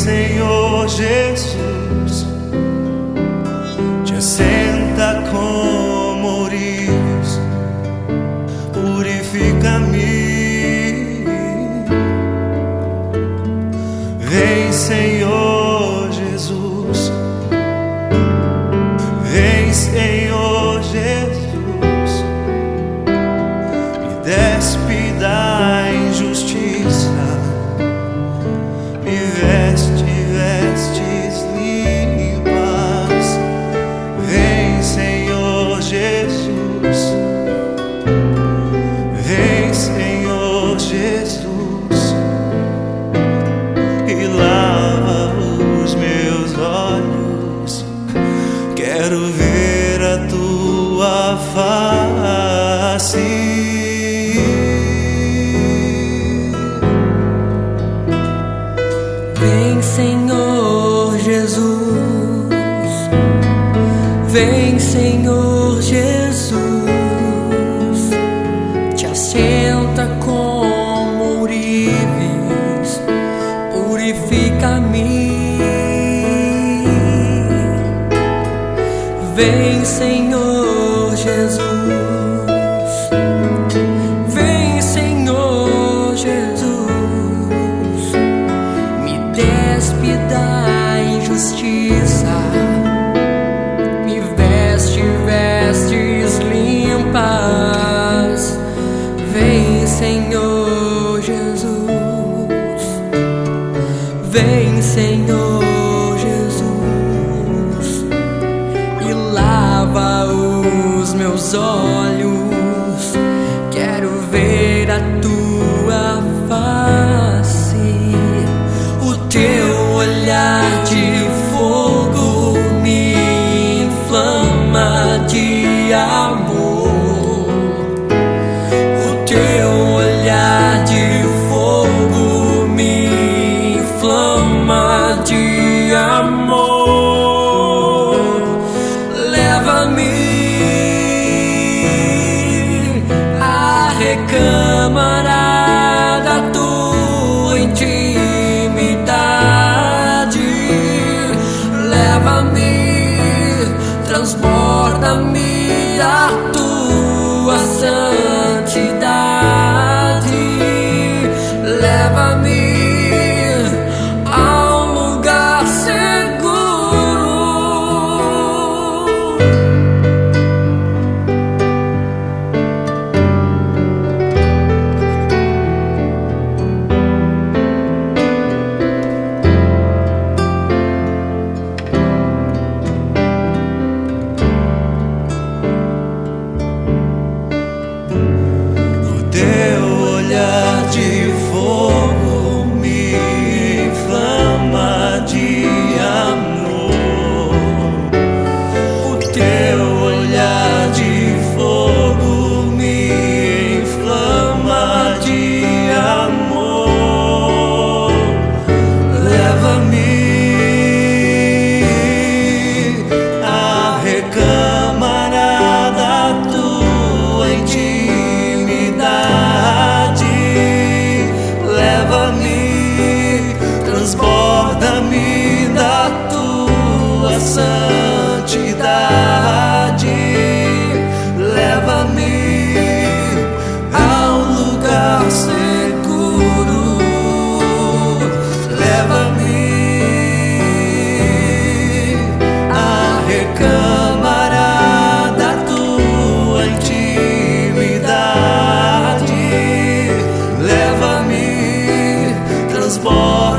Senhor Jesus, te assenta como ourives, purifica-me. Vem, Senhor Jesus, vem, Senhor Jesus, me despe da injustiça, me veste vestes limpas. Vem, Senhor Jesus, vem, Senhor Jesus, e lava os meus olhos. Quero ver a tua face. Vem, Senhor Jesus, vem, Senhor Jesus, te assenta como ourives, purifica-me. Vem, Senhor Jesus, vem, Senhor Jesus, me despe da injustiça, me veste vestes limpas. Vem, Senhor Jesus, vem, Senhor Jesus, e lava os meus olhos. Quero ver a tua face. O teu olhar de fogo me inflama de amor. O teu olhar de fogo me inflama de amor. Leva-me à recâmara da tua intimidade. Leva-me, transborda-me da tua santidade. Leva-me a um lugar seguro. O teu olhar de fogo me inflama de amor. O teu olhar de fogo me inflama de amor. Leva-me à recâmara da tua intimidade. Leva-me, transborda-me da tua santidade. Leva-me a um lugar seguro. Leva-me à recâmara da tua intimidade. Leva-me, transborda